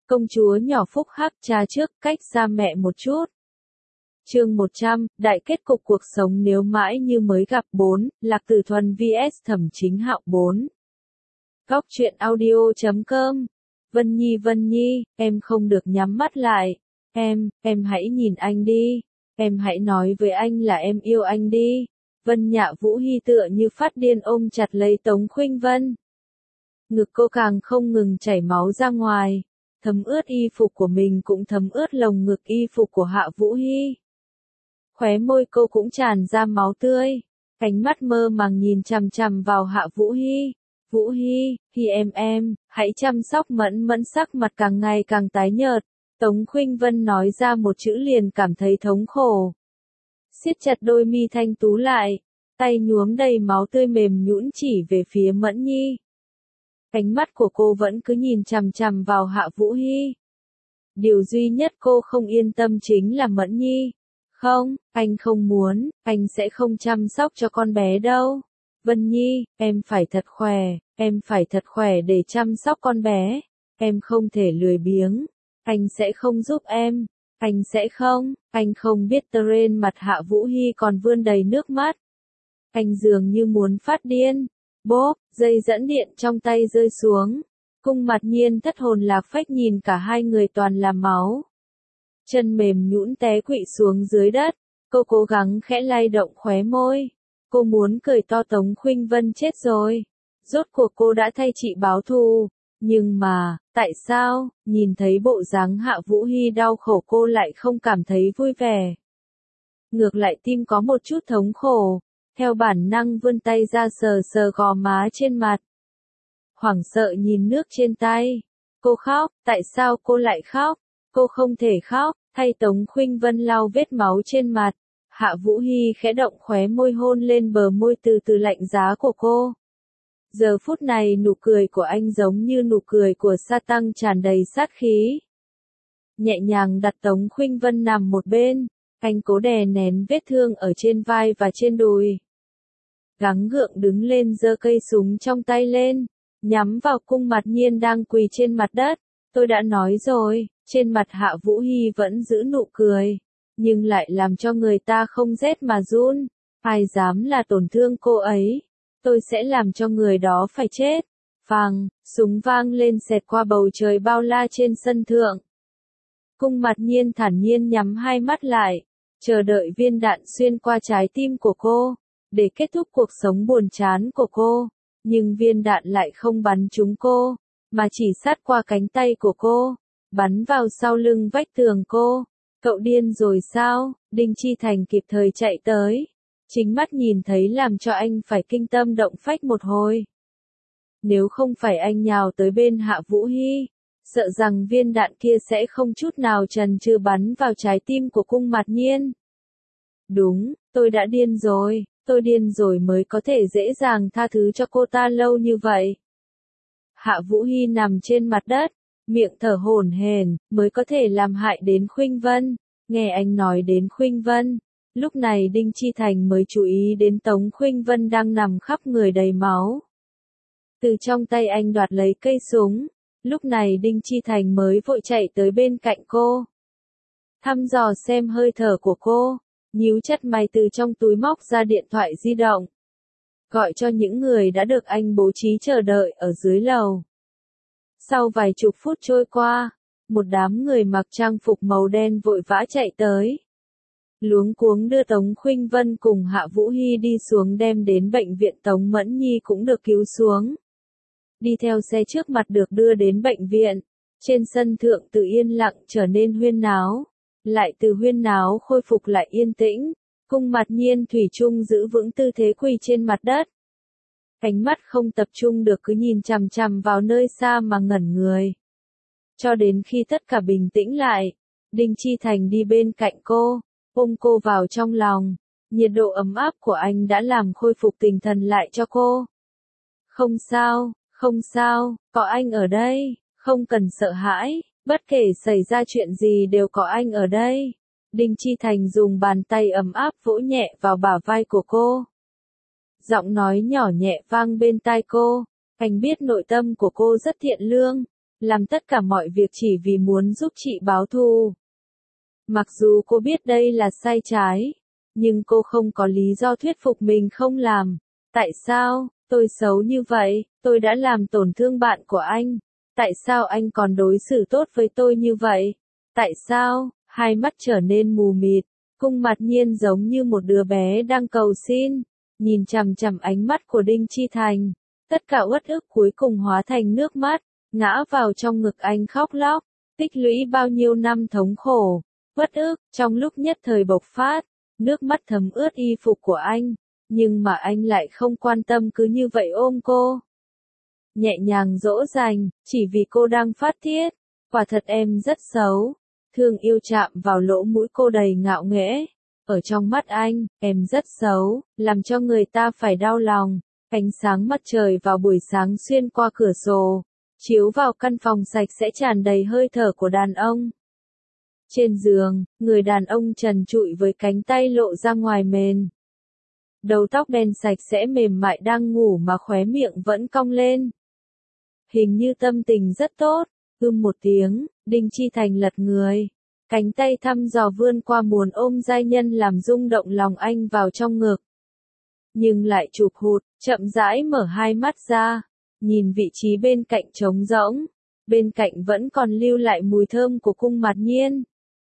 Công chúa nhỏ phúc hắc cha trước, cách xa mẹ một chút. Chương 100, đại kết cục cuộc sống nếu mãi như mới gặp 4, Lạc Tử Thuần vs Thẩm Chính Hạo 4. Góc truyện audio.com. Vân Nhi, em không được nhắm mắt lại. Em hãy nhìn anh đi. Em hãy nói với anh là em yêu anh đi. Vân Nhạ Vũ Hy tựa như phát điên ôm chặt lấy Tống Khuynh Vân. Ngực cô càng không ngừng chảy máu ra ngoài. Thấm ướt y phục của mình cũng thấm ướt lồng ngực y phục của Hạ Vũ Hy. Khóe môi cô cũng tràn ra máu tươi. Cánh mắt mơ màng nhìn chằm chằm vào Hạ Vũ Hy. Vũ Hy, em, hãy chăm sóc Mẫn sắc mặt càng ngày càng tái nhợt. Tống Khuynh Vân nói ra một chữ liền cảm thấy thống khổ. Siết chặt đôi mi thanh tú lại, tay nhuốm đầy máu tươi mềm nhũn chỉ về phía Mẫn Nhi. Cánh mắt của cô vẫn cứ nhìn chằm chằm vào Hạ Vũ Hy. Điều duy nhất cô không yên tâm chính là Mẫn Nhi. Không, anh không muốn, anh sẽ không chăm sóc cho con bé đâu. Vân Nhi, em phải thật khỏe để chăm sóc con bé. Em không thể lười biếng. Anh sẽ không giúp em. Anh không biết trên mặt Hạ Vũ Hy còn vươn đầy nước mắt. Anh dường như muốn phát điên. Bốp, dây dẫn điện trong tay rơi xuống. Cung Mạt Nhiên thất hồn lạc phách nhìn cả hai người toàn là máu. Chân mềm nhũn té quỵ xuống dưới đất. Cô cố gắng khẽ lay động khóe môi. Cô muốn cười to Tống Khuynh Vân chết rồi. Rốt cuộc cô đã thay chị báo thù. Nhưng mà, tại sao, nhìn thấy bộ dáng Hạ Vũ Hy đau khổ cô lại không cảm thấy vui vẻ. Ngược lại tim có một chút thống khổ. Theo bản năng vươn tay ra sờ gò má trên mặt. Hoảng sợ nhìn nước trên tay. Cô khóc, tại sao cô lại khóc? Cô không thể khóc, thay Tống Khuynh Vân lau vết máu trên mặt. Hạ Vũ Hy khẽ động khóe môi hôn lên bờ môi từ từ lạnh giá của cô. Giờ phút này nụ cười của anh giống như nụ cười của sa tăng tràn đầy sát khí. Nhẹ nhàng đặt Tống Khuynh Vân nằm một bên, anh cố đè nén vết thương ở trên vai và trên đùi. Gắng gượng đứng lên giơ cây súng trong tay lên, nhắm vào Cung Mạt Nhiên đang quỳ trên mặt đất. Tôi đã nói rồi, trên mặt Hạ Vũ Hy vẫn giữ nụ cười, nhưng lại làm cho người ta không rét mà run. Ai dám là tổn thương cô ấy, tôi sẽ làm cho người đó phải chết. Phàng, súng vang lên xẹt qua bầu trời bao la trên sân thượng. Cung Mạt Nhiên thản nhiên nhắm hai mắt lại, chờ đợi viên đạn xuyên qua trái tim của cô, để kết thúc cuộc sống buồn chán của cô. Nhưng viên đạn lại không bắn trúng cô, mà chỉ sát qua cánh tay của cô, bắn vào sau lưng vách tường cô. Cậu điên rồi sao? Đinh Chi Thành kịp thời chạy tới. Chính mắt nhìn thấy làm cho anh phải kinh tâm động phách một hồi. Nếu không phải anh nhào tới bên Hạ Vũ Hy, sợ rằng viên đạn kia sẽ không chút nào chần chừ bắn vào trái tim của Cung Mạt Nhiên. Đúng, tôi đã điên rồi, tôi điên rồi mới có thể dễ dàng tha thứ cho cô ta lâu như vậy. Hạ Vũ Hy nằm trên mặt đất, miệng thở hổn hển, mới có thể làm hại đến Khuynh Vân. Nghe anh nói đến Khuynh Vân, lúc này Đinh Chi Thành mới chú ý đến Tống Khuynh Vân đang nằm khắp người đầy máu. Từ trong tay anh đoạt lấy cây súng, lúc này Đinh Chi Thành mới vội chạy tới bên cạnh cô. Thăm dò xem hơi thở của cô, nhíu chặt mày từ trong túi móc ra điện thoại di động. Gọi cho những người đã được anh bố trí chờ đợi ở dưới lầu. Sau vài chục phút trôi qua, một đám người mặc trang phục màu đen vội vã chạy tới. Luống cuống đưa Tống Khuynh Vân cùng Hạ Vũ Hy đi xuống đem đến bệnh viện. Tống Mẫn Nhi cũng được cứu xuống. Đi theo xe trước mặt được đưa đến bệnh viện. Trên sân thượng từ yên lặng trở nên huyên náo. Lại từ huyên náo khôi phục lại yên tĩnh. Cung Mạt Nhiên thủy chung giữ vững tư thế quỳ trên mặt đất. Ánh mắt không tập trung được cứ nhìn chằm chằm vào nơi xa mà ngẩn người. Cho đến khi tất cả bình tĩnh lại, Đinh Chi Thành đi bên cạnh cô, ôm cô vào trong lòng. Nhiệt độ ấm áp của anh đã làm khôi phục tinh thần lại cho cô. Không sao, có anh ở đây, không cần sợ hãi, bất kể xảy ra chuyện gì đều có anh ở đây. Đinh Chi Thành dùng bàn tay ấm áp vỗ nhẹ vào bả vai của cô. Giọng nói nhỏ nhẹ vang bên tai cô, anh biết nội tâm của cô rất thiện lương, làm tất cả mọi việc chỉ vì muốn giúp chị báo thù. Mặc dù cô biết đây là sai trái, nhưng cô không có lý do thuyết phục mình không làm. Tại sao, tôi xấu như vậy, tôi đã làm tổn thương bạn của anh. Tại sao anh còn đối xử tốt với tôi như vậy? Tại sao, hai mắt trở nên mù mịt, Cung Mạt Nhiên giống như một đứa bé đang cầu xin, nhìn chằm chằm ánh mắt của Đinh Chi Thành. Tất cả uất ức cuối cùng hóa thành nước mắt, ngã vào trong ngực anh khóc lóc, tích lũy bao nhiêu năm thống khổ, uất ức, trong lúc nhất thời bộc phát, nước mắt thấm ướt y phục của anh, nhưng mà anh lại không quan tâm cứ như vậy ôm cô. Nhẹ nhàng dỗ dành, chỉ vì cô đang phát tiết, quả thật em rất xấu. Thương yêu chạm vào lỗ mũi cô đầy ngạo nghễ. Ở trong mắt anh, em rất xấu, làm cho người ta phải đau lòng. Ánh sáng mặt trời vào buổi sáng xuyên qua cửa sổ, chiếu vào căn phòng sạch sẽ tràn đầy hơi thở của đàn ông. Trên giường, người đàn ông trần trụi với cánh tay lộ ra ngoài mền. Đầu tóc đen sạch sẽ mềm mại đang ngủ mà khóe miệng vẫn cong lên. Hình như tâm tình rất tốt. Một tiếng, Đinh Chi Thành lật người. Cánh tay thăm dò vươn qua muốn ôm giai nhân làm rung động lòng anh vào trong ngực. Nhưng lại chụp hụt, chậm rãi mở hai mắt ra. Nhìn vị trí bên cạnh trống rỗng. Bên cạnh vẫn còn lưu lại mùi thơm của Cung Mạt Nhiên.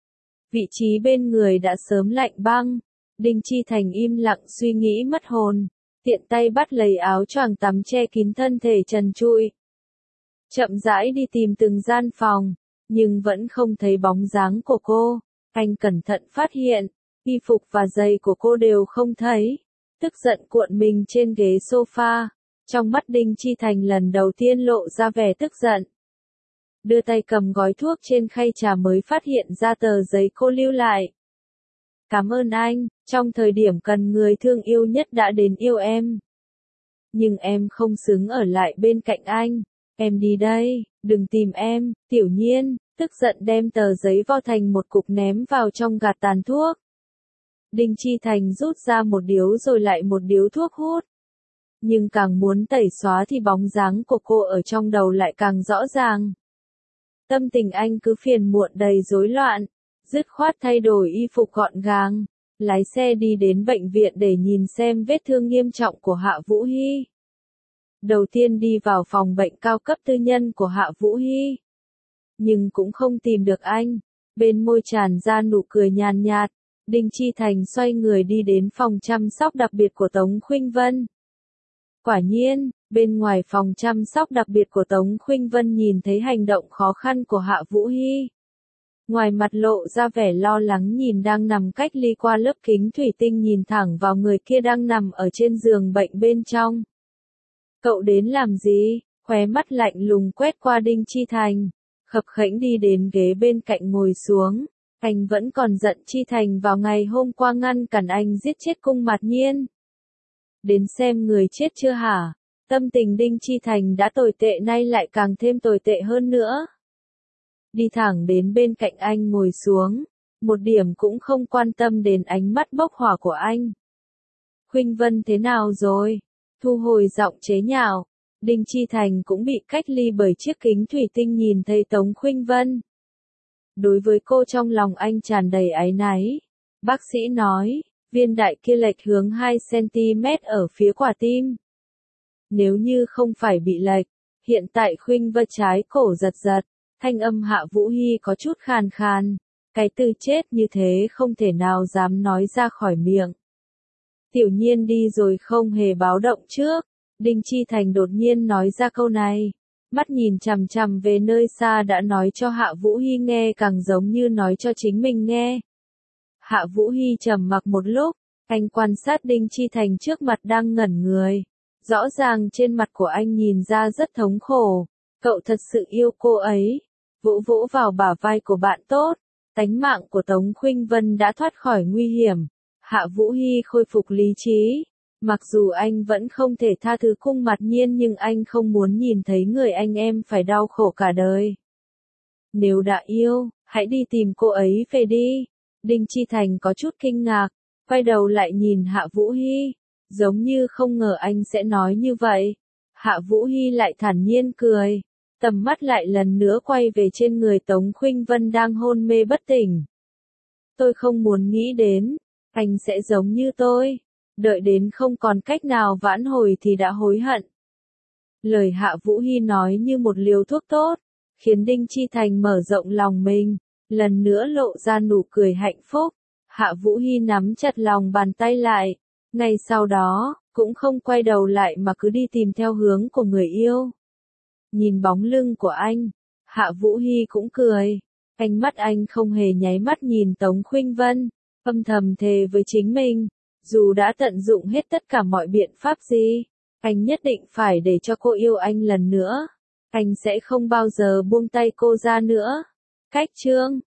Vị trí bên người đã sớm lạnh băng. Đinh Chi Thành im lặng suy nghĩ mất hồn. Tiện tay bắt lấy áo choàng tắm che kín thân thể trần trụi. Chậm rãi đi tìm từng gian phòng, nhưng vẫn không thấy bóng dáng của cô. Anh cẩn thận phát hiện, y phục và giày của cô đều không thấy. Tức giận cuộn mình trên ghế sofa. Trong mắt Đinh Chi Thành lần đầu tiên lộ ra vẻ tức giận. Đưa tay cầm gói thuốc trên khay trà mới phát hiện ra tờ giấy cô lưu lại. Cảm ơn anh, trong thời điểm cần người thương yêu nhất đã đến yêu em. Nhưng em không xứng ở lại bên cạnh anh. Em đi đây, đừng tìm em. Tiểu Nhiên, tức giận đem tờ giấy vo thành một cục ném vào trong gạt tàn thuốc. Đinh Chi Thành rút ra một điếu rồi lại một điếu thuốc hút. Nhưng càng muốn tẩy xóa thì bóng dáng của cô ở trong đầu lại càng rõ ràng. Tâm tình anh cứ phiền muộn đầy rối loạn, dứt khoát thay đổi y phục gọn gàng, lái xe đi đến bệnh viện để nhìn xem vết thương nghiêm trọng của Hạ Vũ Hy. Đầu tiên đi vào phòng bệnh cao cấp tư nhân của Hạ Vũ Hy. Nhưng cũng không tìm được anh. Bên môi tràn ra nụ cười nhàn nhạt. Đinh Chi Thành xoay người đi đến phòng chăm sóc đặc biệt của Tống Khuynh Vân. Quả nhiên, bên ngoài phòng chăm sóc đặc biệt của Tống Khuynh Vân nhìn thấy hành động khó khăn của Hạ Vũ Hy. Ngoài mặt lộ ra vẻ lo lắng nhìn đang nằm cách ly qua lớp kính thủy tinh nhìn thẳng vào người kia đang nằm ở trên giường bệnh bên trong. Cậu đến làm gì? Khóe mắt lạnh lùng quét qua Đinh Chi Thành. Khập khẽnh đi đến ghế bên cạnh ngồi xuống. Anh vẫn còn giận Chi Thành vào ngày hôm qua ngăn cản anh giết chết Cung Mạt Nhiên. Đến xem người chết chưa hả? Tâm tình Đinh Chi Thành đã tồi tệ nay lại càng thêm tồi tệ hơn nữa. Đi thẳng đến bên cạnh anh ngồi xuống. Một điểm cũng không quan tâm đến ánh mắt bốc hỏa của anh. Khuynh Vân thế nào rồi? Thu hồi giọng chế nhạo. Đinh Chi Thành cũng bị cách ly bởi chiếc kính thủy tinh nhìn thấy Tống Khuynh Vân. Đối với cô trong lòng anh tràn đầy áy náy. Bác sĩ nói, viên đại kia lệch hướng 2 cm ở phía quả tim. Nếu như không phải bị lệch, hiện tại Khuynh Vân trái cổ giật giật, thanh âm Hạ Vũ Hy có chút khàn khàn. Cái từ chết như thế không thể nào dám nói ra khỏi miệng. Tiểu Nhiên đi rồi không hề báo động trước. Đinh Chi Thành đột nhiên nói ra câu này. Mắt nhìn chằm chằm về nơi xa đã nói cho Hạ Vũ Hy nghe càng giống như nói cho chính mình nghe. Hạ Vũ Hy trầm mặc một lúc, anh quan sát Đinh Chi Thành trước mặt đang ngẩn người. Rõ ràng trên mặt của anh nhìn ra rất thống khổ. Cậu thật sự yêu cô ấy. Vỗ vỗ vào bả vai của bạn tốt. Tánh mạng của Tống Khuynh Vân đã thoát khỏi nguy hiểm. Hạ Vũ Hy khôi phục lý trí. Mặc dù anh vẫn không thể tha thứ Cung Mạt Nhiên nhưng anh không muốn nhìn thấy người anh em phải đau khổ cả đời. Nếu đã yêu, hãy đi tìm cô ấy về đi. Đinh Chi Thành có chút kinh ngạc, quay đầu lại nhìn Hạ Vũ Hy, giống như không ngờ anh sẽ nói như vậy. Hạ Vũ Hy lại thản nhiên cười, tầm mắt lại lần nữa quay về trên người Tống Khuynh Vân đang hôn mê bất tỉnh. Tôi không muốn nghĩ đến, anh sẽ giống như tôi, đợi đến không còn cách nào vãn hồi thì đã hối hận. Lời Hạ Vũ Hy nói như một liều thuốc tốt, khiến Đinh Chi Thành mở rộng lòng mình, lần nữa lộ ra nụ cười hạnh phúc. Hạ Vũ Hy nắm chặt lòng bàn tay lại, ngay sau đó, cũng không quay đầu lại mà cứ đi tìm theo hướng của người yêu. Nhìn bóng lưng của anh, Hạ Vũ Hy cũng cười. Ánh mắt anh không hề nháy mắt nhìn Tống Khuynh Vân, âm thầm thề với chính mình, dù đã tận dụng hết tất cả mọi biện pháp gì, anh nhất định phải để cho cô yêu anh lần nữa. Anh sẽ không bao giờ buông tay cô ra nữa. Cách chương